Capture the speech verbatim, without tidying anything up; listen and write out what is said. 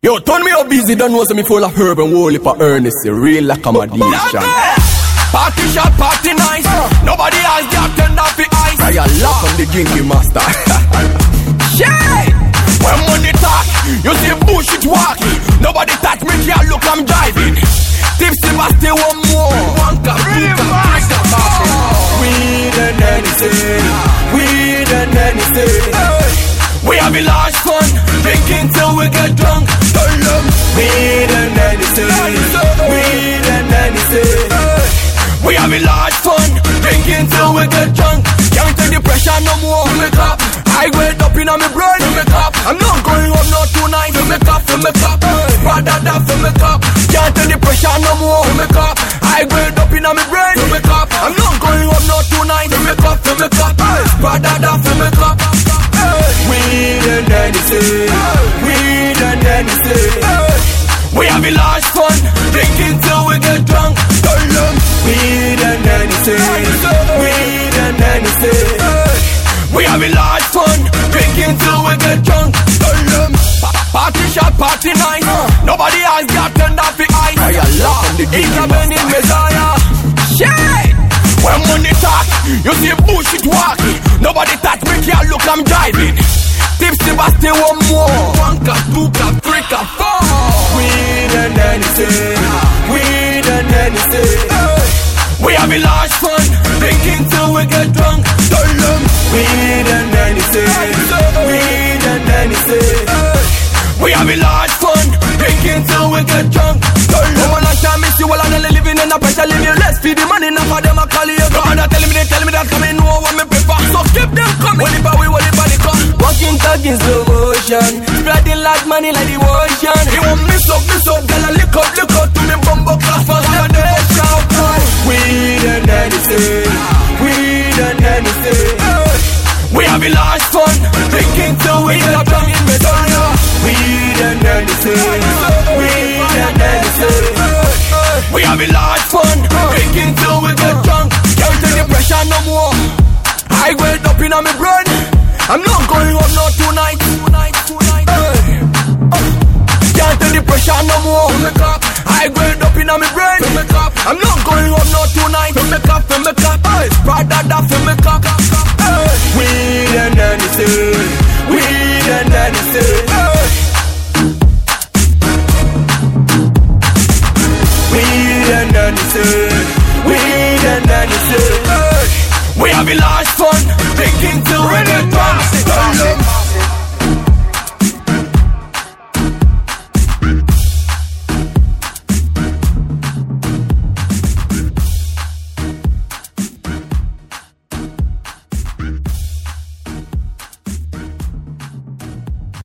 Yo, turn me up busy, don't know so me full of herb and whole heap of earnest, real accommodation. Party shot, party nice. Nobody has got turned off the ice. I lock on the gingy master. Shit! When money talk, you see bullshit walking. Nobody touch me, can't look, I'm driving. Tipsy Basti, one more. One cup, two cup, three cup. Weed and anything. Weed and anything. We have a large fun, drinking till we get drunk. Tell them, weed and anything. Weed and anything. We have a large fun, drinking till we get drunk. Can't take the pressure no more. Fill me cup, I wait up in my brain. Fill me cup, I'm not going home not tonight. Fill me cup, fill me cup, brother that fill me cup. Can't take the pressure no more. Fill me cup, I wait up in my brain. Fill me cup, I'm not going home not tonight. Fill me cup, fill me cup, brother that fill me cup. Weed and anything, weed and anything. We have a large fun, drinking till we get drunk. Tell them, weed and anything, weed and anything. We have a large fun, drinking till we get drunk. Tell them, party shot, party night. Nobody has got turned off the ice. It's a Benin Messiah. Shit! When money talk, you see bullshit walking. Nobody touch me, can't look, I'm driving. Tipsy Basti, one more. One cup, two cup, three cup, four. Weed and anything. Weed and anything. We have a large fun, drinking till we get drunk. Tell them, weed and anything. Weed and anything. We have a large fun, drinking till we get drunk. Tell them, one last time miss you while I'm living in a pressure, live your less. Feed the money, enough for them, I call you. God, tell me, they tell me that coming, no one me prefer. So keep them coming. What if I will, what if I come? Walking, talking, slow motion. Spreading like money like the ocean. You won't miss up, miss up, girl, and lick up, lick up to me, bumbo class for the day. Shout out. Weed and anything. Weed and anything. We have a large fun, drinking till we get drunk in Messiah. Weed and anything. Weed and anything. We have a large fun, drinking till we get drunk. Can't take the pressure no more. I wait up in my brain. I'm not going home not tonight. Tonight, tonight. Hey. Uh. Can't take the pressure no more. Fill me cup, I wait up in my brain. Fill me cup, I'm not going home not tonight. Fill me cup, fill me cup. Hey. Brother that fill me cup. Hey. Weed and anything. Weed and anything. Hey. Weed and anything. Weed and anything. Hey. We have a large fun, drinking till we